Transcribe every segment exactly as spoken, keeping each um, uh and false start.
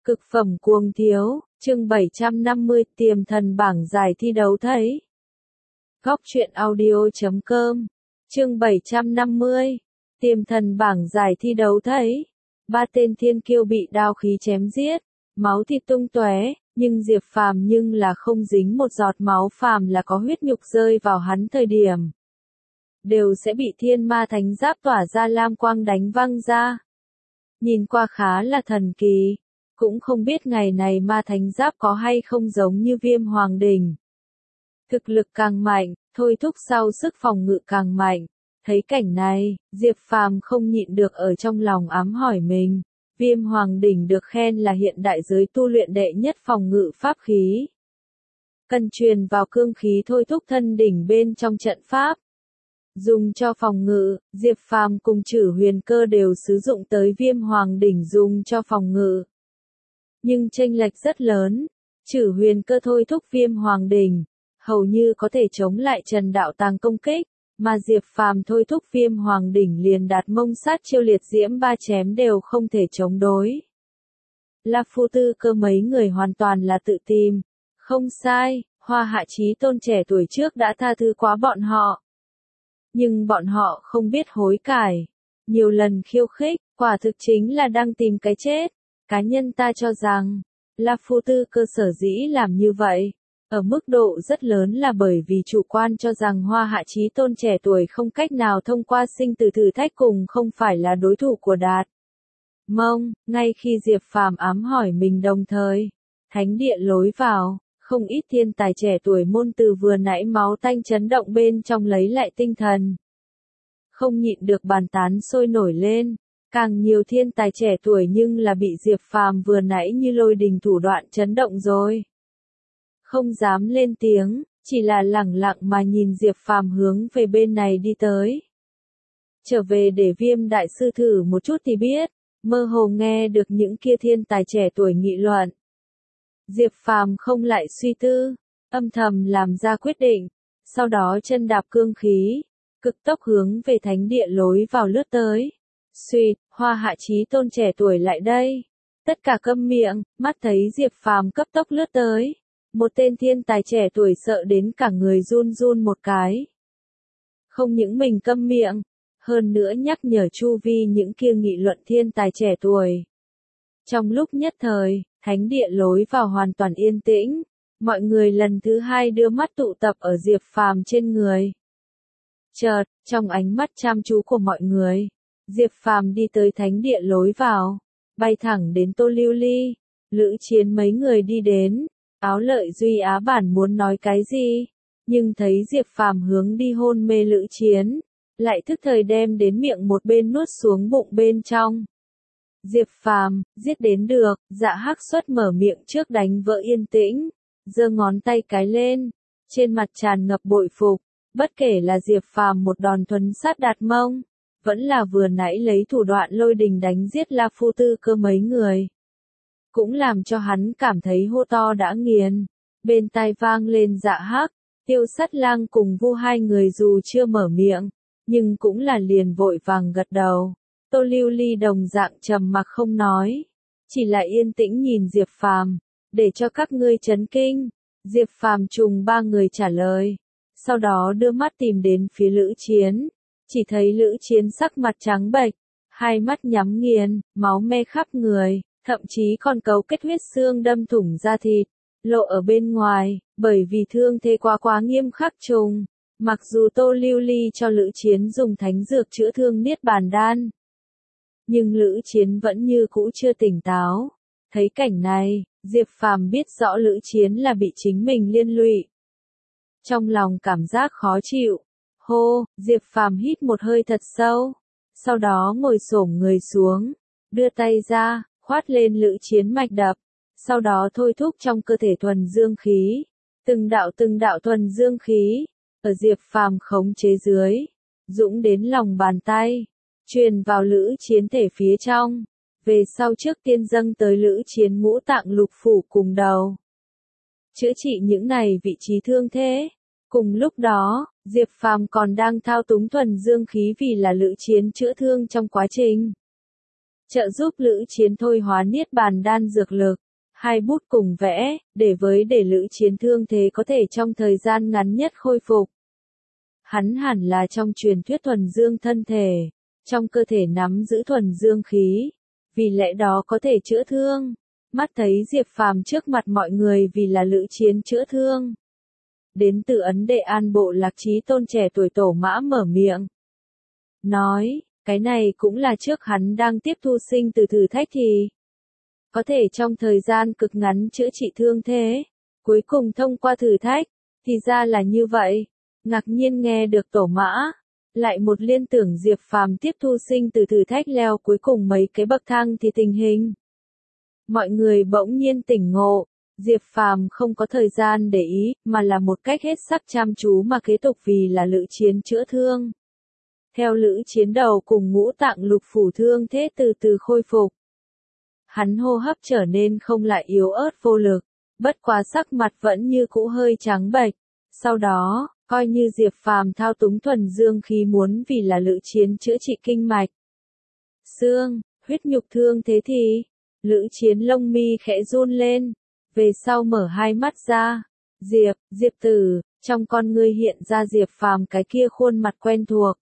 Cực phẩm cuồng thiếu, chương bảy trăm năm mươi, tiềm thần bảng giải thi đấu thấy. Góc truyện audio chấm com, chương bảy trăm năm mươi, tiềm thần bảng giải thi đấu thấy. Ba tên thiên kiêu bị đao khí chém giết, máu thịt tung tóe, nhưng Diệp Phàm nhưng là không dính một giọt máu, phàm là có huyết nhục rơi vào hắn thời điểm, đều sẽ bị thiên ma thánh giáp tỏa ra lam quang đánh văng ra. Nhìn qua khá là thần kỳ. Cũng không biết ngày này ma thánh giáp có hay không giống như Viêm Hoàng Đỉnh. Thực lực càng mạnh, thôi thúc sau sức phòng ngự càng mạnh. Thấy cảnh này, Diệp Phàm không nhịn được ở trong lòng ám hỏi mình. Viêm Hoàng Đỉnh được khen là hiện đại giới tu luyện đệ nhất phòng ngự pháp khí. Cần truyền vào cương khí thôi thúc thân đỉnh bên trong trận pháp. Dùng cho phòng ngự, Diệp Phàm cùng Trử Huyền Cơ đều sử dụng tới Viêm Hoàng Đỉnh dùng cho phòng ngự. Nhưng chênh lệch rất lớn, Trử Huyền Cơ thôi thúc Viêm Hoàng Đỉnh, hầu như có thể chống lại Trần Đạo Tàng công kích, mà Diệp Phàm thôi thúc Viêm Hoàng Đỉnh liền đạt mông sát chiêu liệt diễm ba chém đều không thể chống đối. La Phu Tư Cơ mấy người hoàn toàn là tự tìm, không sai, Hoa Hạ Chí Tôn trẻ tuổi trước đã tha thứ quá bọn họ. Nhưng bọn họ không biết hối cải, nhiều lần khiêu khích, quả thực chính là đang tìm cái chết. Cá nhân ta cho rằng, La Phu Tư Cơ sở dĩ làm như vậy, ở mức độ rất lớn là bởi vì chủ quan cho rằng Hoa Hạ Chí Tôn trẻ tuổi không cách nào thông qua sinh tử thử thách cùng không phải là đối thủ của Đạt Mông. Ngay khi Diệp Phàm ám hỏi mình đồng thời, thánh địa lối vào, không ít thiên tài trẻ tuổi môn từ vừa nãy máu tanh chấn động bên trong lấy lại tinh thần. Không nhịn được bàn tán sôi nổi lên. Càng nhiều thiên tài trẻ tuổi nhưng là bị Diệp Phàm vừa nãy như lôi đình thủ đoạn chấn động rồi. Không dám lên tiếng, chỉ là lẳng lặng mà nhìn Diệp Phàm hướng về bên này đi tới. Trở về để Viêm đại sư thử một chút thì biết, mơ hồ nghe được những kia thiên tài trẻ tuổi nghị luận. Diệp Phàm không lại suy tư, âm thầm làm ra quyết định, sau đó chân đạp cương khí, cực tốc hướng về thánh địa lối vào lướt tới. Suýt, Hoa Hạ Chí Tôn trẻ tuổi lại đây. Tất cả câm miệng, mắt thấy Diệp Phàm cấp tốc lướt tới. Một tên thiên tài trẻ tuổi sợ đến cả người run run một cái. Không những mình câm miệng, hơn nữa nhắc nhở chu vi những kia nghị luận thiên tài trẻ tuổi. Trong lúc nhất thời, thánh địa lối vào hoàn toàn yên tĩnh. Mọi người lần thứ hai đưa mắt tụ tập ở Diệp Phàm trên người. Chợt, trong ánh mắt chăm chú của mọi người, Diệp Phàm đi tới thánh địa lối vào, bay thẳng đến Tô Lưu Ly, Lữ Chiến mấy người đi đến, Áo Lợi Duy Á bản muốn nói cái gì, nhưng thấy Diệp Phàm hướng đi hôn mê Lữ Chiến, lại thức thời đem đến miệng một bên nuốt xuống bụng bên trong. Diệp Phàm, giết đến được, Dạ Hắc Xuất mở miệng trước đánh vỡ yên tĩnh, giơ ngón tay cái lên, trên mặt tràn ngập bội phục, bất kể là Diệp Phàm một đòn thuần sát Đạt Mông, vẫn là vừa nãy lấy thủ đoạn lôi đình đánh giết La Phu Tư Cơ mấy người. Cũng làm cho hắn cảm thấy hô to đã nghiền. Bên tai vang lên Dạ Hắc, Tiêu Sắt Lang cùng Vu hai người dù chưa mở miệng, nhưng cũng là liền vội vàng gật đầu. Tô Lưu Ly đồng dạng trầm mặc không nói, chỉ là yên tĩnh nhìn Diệp Phàm, để cho các ngươi chấn kinh. Diệp Phàm trùng ba người trả lời, sau đó đưa mắt tìm đến phía Lữ Chiến. Chỉ thấy Lữ Chiến sắc mặt trắng bệch, hai mắt nhắm nghiền, máu me khắp người, thậm chí còn cấu kết huyết xương đâm thủng da thịt, lộ ở bên ngoài, bởi vì thương thế quá quá nghiêm khắc trùng. Mặc dù Tô Lưu Ly cho Lữ Chiến dùng thánh dược chữa thương Niết Bàn Đan, nhưng Lữ Chiến vẫn như cũ chưa tỉnh táo. Thấy cảnh này, Diệp Phàm biết rõ Lữ Chiến là bị chính mình liên lụy. Trong lòng cảm giác khó chịu. Hô, Diệp Phàm hít một hơi thật sâu, sau đó ngồi xổm người xuống, đưa tay ra, khoát lên Lữ Chiến mạch đập, sau đó thôi thúc trong cơ thể thuần dương khí, từng đạo từng đạo thuần dương khí, ở Diệp Phàm khống chế dưới, dũng đến lòng bàn tay, truyền vào Lữ Chiến thể phía trong, về sau trước tiên dâng tới Lữ Chiến ngũ tạng lục phủ cùng đầu. Chữa trị những này vị trí thương thế. Cùng lúc đó, Diệp Phàm còn đang thao túng thuần dương khí vì là Lữ Chiến chữa thương trong quá trình. trợ giúp Lữ Chiến thôi hóa niết bàn đan dược lực. Hai bút cùng vẽ, để với để Lữ Chiến thương thế có thể trong thời gian ngắn nhất khôi phục. Hắn hẳn là trong truyền thuyết thuần dương thân thể, trong cơ thể nắm giữ thuần dương khí, vì lẽ đó có thể chữa thương. Mắt thấy Diệp Phàm trước mặt mọi người vì là Lữ Chiến chữa thương. Đến từ Ấn Đệ An Bộ Lạc Chí Tôn trẻ tuổi Tổ Mã mở miệng. Nói, cái này cũng là trước hắn đang tiếp thu sinh từ thử thách thì có thể trong thời gian cực ngắn chữa trị thương thế. Cuối cùng thông qua thử thách, thì ra là như vậy. Ngạc nhiên nghe được Tổ Mã, lại một liên tưởng Diệp Phàm tiếp thu sinh từ thử thách leo cuối cùng mấy cái bậc thang thì tình hình. Mọi người bỗng nhiên tỉnh ngộ, Diệp Phàm không có thời gian để ý, mà là một cách hết sắc chăm chú mà kế tục vì là Lữ Chiến chữa thương. Theo Lữ Chiến đầu cùng ngũ tạng lục phủ thương thế từ từ khôi phục. Hắn hô hấp trở nên không lại yếu ớt vô lực, bất quá sắc mặt vẫn như cũ hơi trắng bệch. Sau đó, coi như Diệp Phàm thao túng thuần dương khí muốn vì là Lữ Chiến chữa trị kinh mạch, xương, huyết nhục thương thế thì, Lữ Chiến lông mi khẽ run lên, về sau mở hai mắt ra. Diệp, Diệp Tử, trong con ngươi hiện ra Diệp Phàm cái kia khuôn mặt quen thuộc.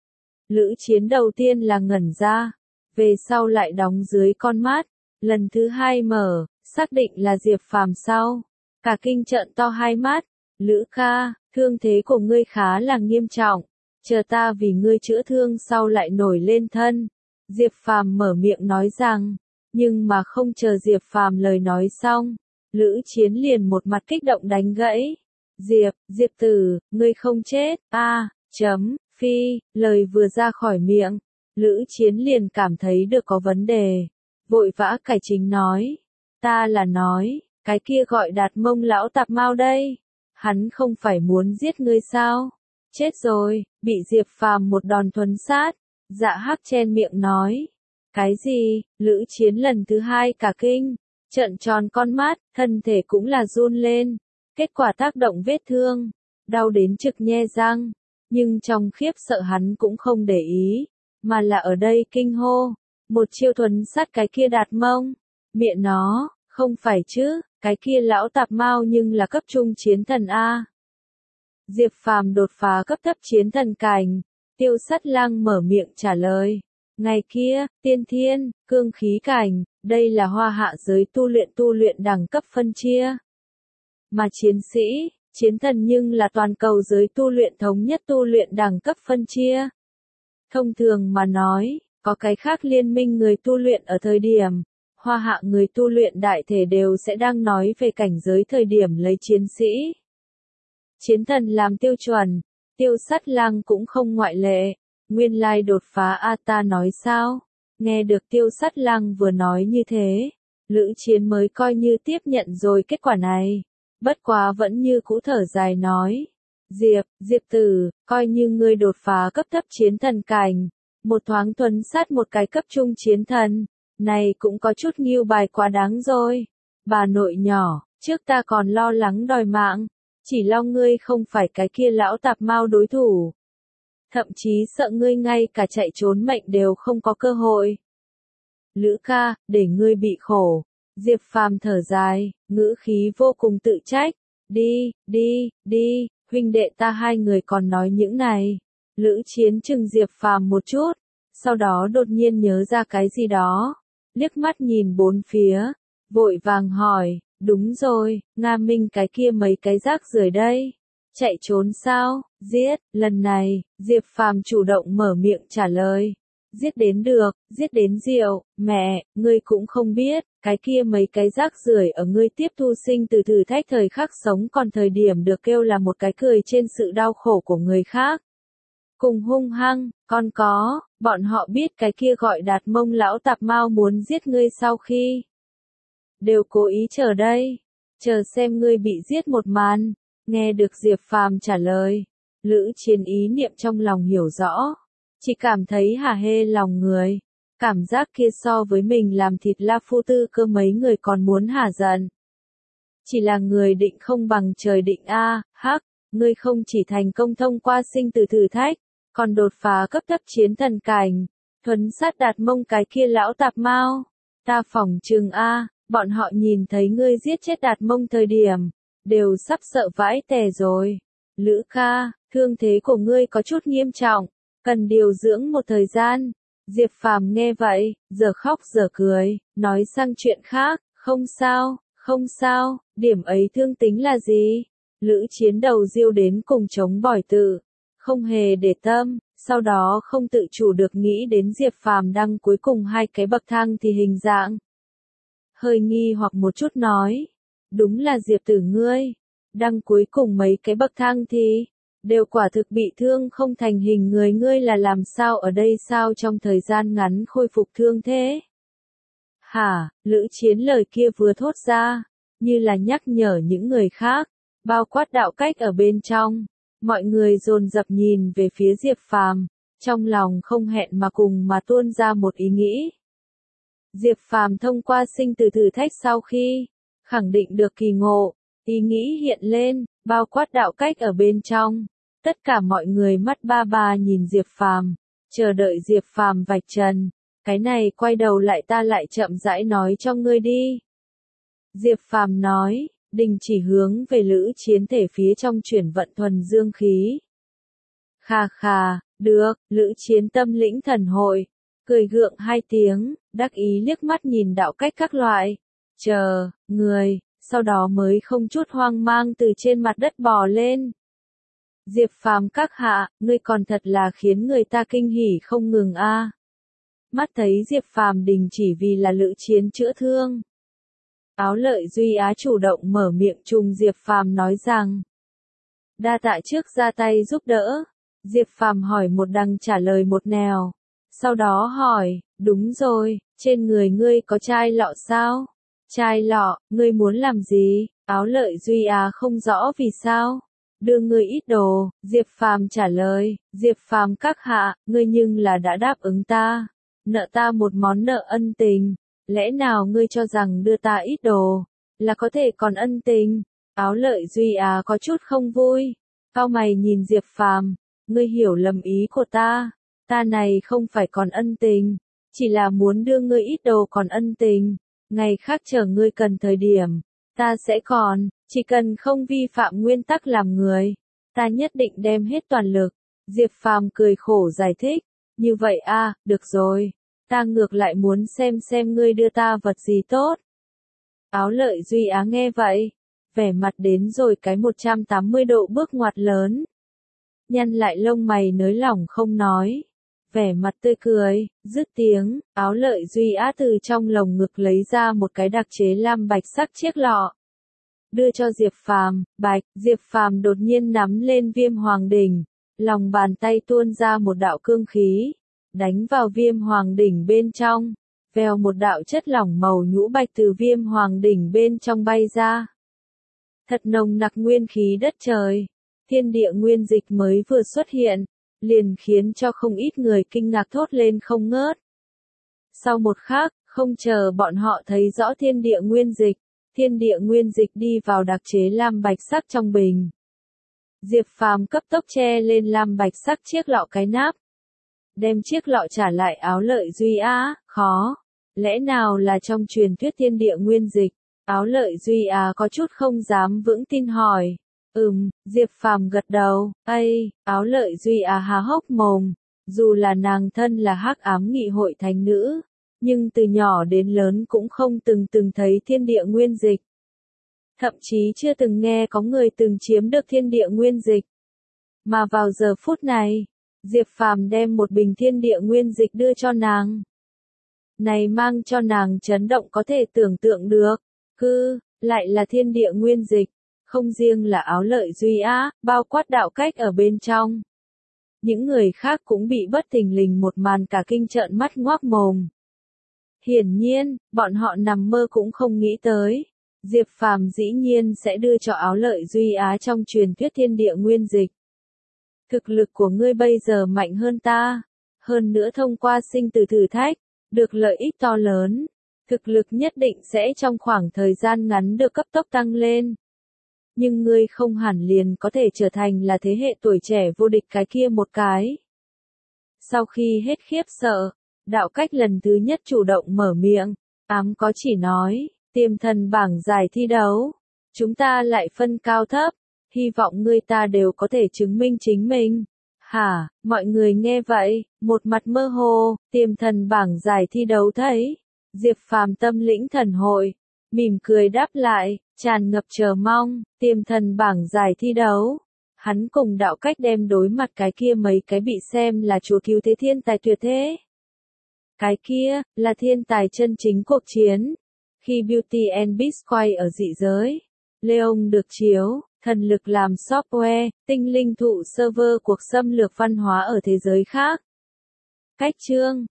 Lữ Chiến đầu tiên là ngẩn ra, về sau lại đóng dưới con mắt, lần thứ hai mở, xác định là Diệp Phàm sau. Cả kinh trợn to hai mắt, Lữ ca, thương thế của ngươi khá là nghiêm trọng, chờ ta vì ngươi chữa thương sau lại nổi lên thân. Diệp Phàm mở miệng nói rằng, nhưng mà không chờ Diệp Phàm lời nói xong, Lữ Chiến liền một mặt kích động đánh gãy. Diệp, Diệp Tử, ngươi không chết, a à, chấm, phi, lời vừa ra khỏi miệng, Lữ Chiến liền cảm thấy được có vấn đề, vội vã cải chính nói, ta là nói, cái kia gọi Đạt Mông lão tạp mao đây, hắn không phải muốn giết ngươi sao? Chết rồi, bị Diệp Phàm một đòn thuấn sát. Dạ Hắc chen miệng nói, cái gì? Lữ Chiến lần thứ hai cả kinh, trợn tròn con mắt, thân thể cũng là run lên. Kết quả tác động vết thương, đau đến trực nhe răng, nhưng trong khiếp sợ hắn cũng không để ý, mà là ở đây kinh hô, một chiêu thuấn sát cái kia Đạt Mông, miệng nó, không phải chứ, cái kia lão tạp mao nhưng là cấp trung chiến thần a. Diệp Phàm đột phá cấp thấp chiến thần cảnh, Tiêu Sắt Lang mở miệng trả lời, ngày kia, tiên thiên, cương khí cảnh, đây là hoa hạ giới tu luyện tu luyện đẳng cấp phân chia. Mà chiến sĩ, chiến thần nhưng là toàn cầu giới tu luyện thống nhất tu luyện đẳng cấp phân chia. Thông thường mà nói, có cái khác liên minh người tu luyện ở thời điểm, hoa hạ người tu luyện đại thể đều sẽ đang nói về cảnh giới thời điểm lấy chiến sĩ. Chiến thần làm tiêu chuẩn, Tiêu Sắt Lang cũng không ngoại lệ, nguyên lai đột phá a ta nói sao? Nghe được Tiêu Sắt Lang vừa nói như thế, Lữ Chiến mới coi như tiếp nhận rồi kết quả này. Bất quá vẫn như cũ thở dài nói, Diệp, Diệp Tử, coi như ngươi đột phá cấp thấp chiến thần cảnh, một thoáng thuấn sát một cái cấp trung chiến thần, này cũng có chút nghiêu bài quá đáng rồi. Bà nội nhỏ, trước ta còn lo lắng đòi mạng, chỉ lo ngươi không phải cái kia lão tạp mao đối thủ. Thậm chí sợ ngươi ngay cả chạy trốn mệnh đều không có cơ hội. Lữ ca, để ngươi bị khổ. Diệp Phàm thở dài, ngữ khí vô cùng tự trách. Đi, đi, đi, huynh đệ ta hai người còn nói những này. Lữ Chiến chừng Diệp Phàm một chút, sau đó đột nhiên nhớ ra cái gì đó. Liếc mắt nhìn bốn phía, vội vàng hỏi, đúng rồi, Nga Minh cái kia mấy cái rác rưởi đây. Chạy trốn sao? Giết, lần này, Diệp Phàm chủ động mở miệng trả lời. Giết đến được, giết đến diệu, mẹ, ngươi cũng không biết, cái kia mấy cái rác rưởi ở ngươi tiếp thu sinh từ thử thách thời khắc sống còn thời điểm được kêu là một cái cười trên sự đau khổ của người khác. Cùng hung hăng, còn có, bọn họ biết cái kia gọi Đạt Mông lão tạp mao muốn giết ngươi sau khi. Đều cố ý chờ đây, chờ xem ngươi bị giết một màn. Nghe được Diệp Phàm trả lời, Lữ Chiến ý niệm trong lòng hiểu rõ, chỉ cảm thấy hả hê lòng người, cảm giác kia so với mình làm thịt La Phu Tư cơ mấy người còn muốn hả giận. Chỉ là người định không bằng trời định a, hắc, ngươi không chỉ thành công thông qua sinh tử thử thách, còn đột phá cấp thấp chiến thần cảnh, Thuấn sát Đạt Mông cái kia lão tạp mau. Ta phỏng chừng a, bọn họ nhìn thấy ngươi giết chết Đạt Mông thời điểm, đều sắp sợ vãi tè rồi. Lữ ca, thương thế của ngươi có chút nghiêm trọng, cần điều dưỡng một thời gian. Diệp Phàm nghe vậy, giờ khóc giờ cười, nói sang chuyện khác, không sao, không sao, điểm ấy thương tính là gì? Lữ Chiến đầu diêu đến cùng chống bỏi tự, không hề để tâm, sau đó không tự chủ được nghĩ đến Diệp Phàm đăng cuối cùng hai cái bậc thang thì hình dạng. Hơi nghi hoặc một chút nói, đúng là Diệp tử ngươi, đăng cuối cùng mấy cái bậc thang thì, đều quả thực bị thương không thành hình người, ngươi là làm sao ở đây sao trong thời gian ngắn khôi phục thương thế? Hả, Lữ Chiến lời kia vừa thốt ra, như là nhắc nhở những người khác, bao quát Đạo Cách ở bên trong, mọi người dồn dập nhìn về phía Diệp Phàm, trong lòng không hẹn mà cùng mà tuôn ra một ý nghĩ. Diệp Phàm thông qua sinh tử thử thách sau khi khẳng định được kỳ ngộ, ý nghĩ hiện lên, bao quát Đạo Cách ở bên trong, tất cả mọi người mắt ba ba nhìn Diệp Phàm, chờ đợi Diệp Phàm vạch trần, cái này quay đầu lại ta lại chậm rãi nói cho ngươi đi. Diệp Phàm nói, đình chỉ hướng về Lữ Chiến thể phía trong chuyển vận thuần dương khí. Khà khà, được, Lữ Chiến tâm lĩnh thần hội, cười gượng hai tiếng, đắc ý liếc mắt nhìn Đạo Cách các loại, chờ, người, sau đó mới không chút hoang mang từ trên mặt đất bò lên. Diệp Phàm các hạ, ngươi còn thật là khiến người ta kinh hỉ không ngừng a. Mắt thấy Diệp Phàm đình chỉ vì là Lữ Chiến chữa thương. Áo Lợi Duy Á chủ động mở miệng trùng Diệp Phàm nói rằng, đa tạ trước ra tay giúp đỡ. Diệp Phàm hỏi một đằng trả lời một nẻo, sau đó hỏi, đúng rồi, trên người ngươi có chai lọ sao? Chai lọ, ngươi muốn làm gì? Áo Lợi Duy Á không rõ vì sao. Đưa ngươi ít đồ, Diệp Phàm trả lời, Diệp Phàm các hạ, ngươi nhưng là đã đáp ứng ta, nợ ta một món nợ ân tình, lẽ nào ngươi cho rằng đưa ta ít đồ, là có thể còn ân tình? Áo Lợi Duy Á có chút không vui, cau mày nhìn Diệp Phàm, ngươi hiểu lầm ý của ta, ta này không phải còn ân tình, chỉ là muốn đưa ngươi ít đồ còn ân tình, ngày khác chờ ngươi cần thời điểm, ta sẽ còn, chỉ cần không vi phạm nguyên tắc làm người, ta nhất định đem hết toàn lực. Diệp Phàm cười khổ giải thích, như vậy a, được rồi, ta ngược lại muốn xem xem ngươi đưa ta vật gì tốt. Áo Lợi Duy Á nghe vậy, vẻ mặt đến rồi cái một trăm tám mươi độ bước ngoặt lớn. Nhăn lại lông mày nới lỏng không nói, vẻ mặt tươi cười, dứt tiếng, Áo Lợi Duy Á từ trong lồng ngực lấy ra một cái đặc chế lam bạch sắc chiếc lọ. Đưa cho Diệp Phàm, bạch, Diệp Phàm đột nhiên nắm lên Viêm Hoàng đỉnh, lòng bàn tay tuôn ra một đạo cương khí, đánh vào Viêm Hoàng đỉnh bên trong, vèo một đạo chất lỏng màu nhũ bạch từ Viêm Hoàng đỉnh bên trong bay ra. Thật nồng nặc nguyên khí đất trời, thiên địa nguyên dịch mới vừa xuất hiện, liền khiến cho không ít người kinh ngạc thốt lên không ngớt. Sau một khắc, không chờ bọn họ thấy rõ thiên địa nguyên dịch, thiên địa nguyên dịch đi vào đặc chế lam bạch sắc trong bình. Diệp Phàm cấp tốc che lên lam bạch sắc chiếc lọ cái nắp, đem chiếc lọ trả lại Áo Lợi Duy Á, khó, lẽ nào là trong truyền thuyết thiên địa nguyên dịch? Áo Lợi Duy Á có chút không dám vững tin hỏi. Ừm, Diệp Phàm gật đầu, ây, Áo Lợi Duy Á há hốc mồm, dù là nàng thân là hắc ám nghị hội thánh nữ, nhưng từ nhỏ đến lớn cũng không từng từng thấy thiên địa nguyên dịch. Thậm chí chưa từng nghe có người từng chiếm được thiên địa nguyên dịch. Mà vào giờ phút này, Diệp Phàm đem một bình thiên địa nguyên dịch đưa cho nàng. Này mang cho nàng chấn động có thể tưởng tượng được, cứ, lại là thiên địa nguyên dịch, không riêng là Áo Lợi Duy Á, bao quát Đạo Cách ở bên trong. Những người khác cũng bị bất thình lình một màn cả kinh trợn mắt ngoác mồm. Hiển nhiên, bọn họ nằm mơ cũng không nghĩ tới, Diệp Phàm dĩ nhiên sẽ đưa cho Áo Lợi Duy Á trong truyền thuyết thiên địa nguyên dịch. Thực lực của ngươi bây giờ mạnh hơn ta, hơn nữa thông qua sinh tử thử thách, được lợi ích to lớn, thực lực nhất định sẽ trong khoảng thời gian ngắn được cấp tốc tăng lên. Nhưng ngươi không hẳn liền có thể trở thành là thế hệ tuổi trẻ vô địch cái kia một cái. Sau khi hết khiếp sợ, Đạo Cách lần thứ nhất chủ động mở miệng, ám có chỉ nói, tiềm thần bảng giải thi đấu. Chúng ta lại phân cao thấp, hy vọng ngươi ta đều có thể chứng minh chính mình. Hả, mọi người nghe vậy, một mặt mơ hồ, tiềm thần bảng giải thi đấu thấy. Diệp Phàm tâm lĩnh thần hội, mỉm cười đáp lại, tràn ngập chờ mong, tiềm thần bảng giải thi đấu. Hắn cùng Đạo Cách đem đối mặt cái kia mấy cái bị xem là chúa cứu thế thiên tài tuyệt thế. Cái kia, là thiên tài chân chính cuộc chiến. Khi Beauty and Beast quay ở dị giới, Leon được chiếu, thần lực làm software, tinh linh thụ server cuộc xâm lược văn hóa ở thế giới khác. Cách chương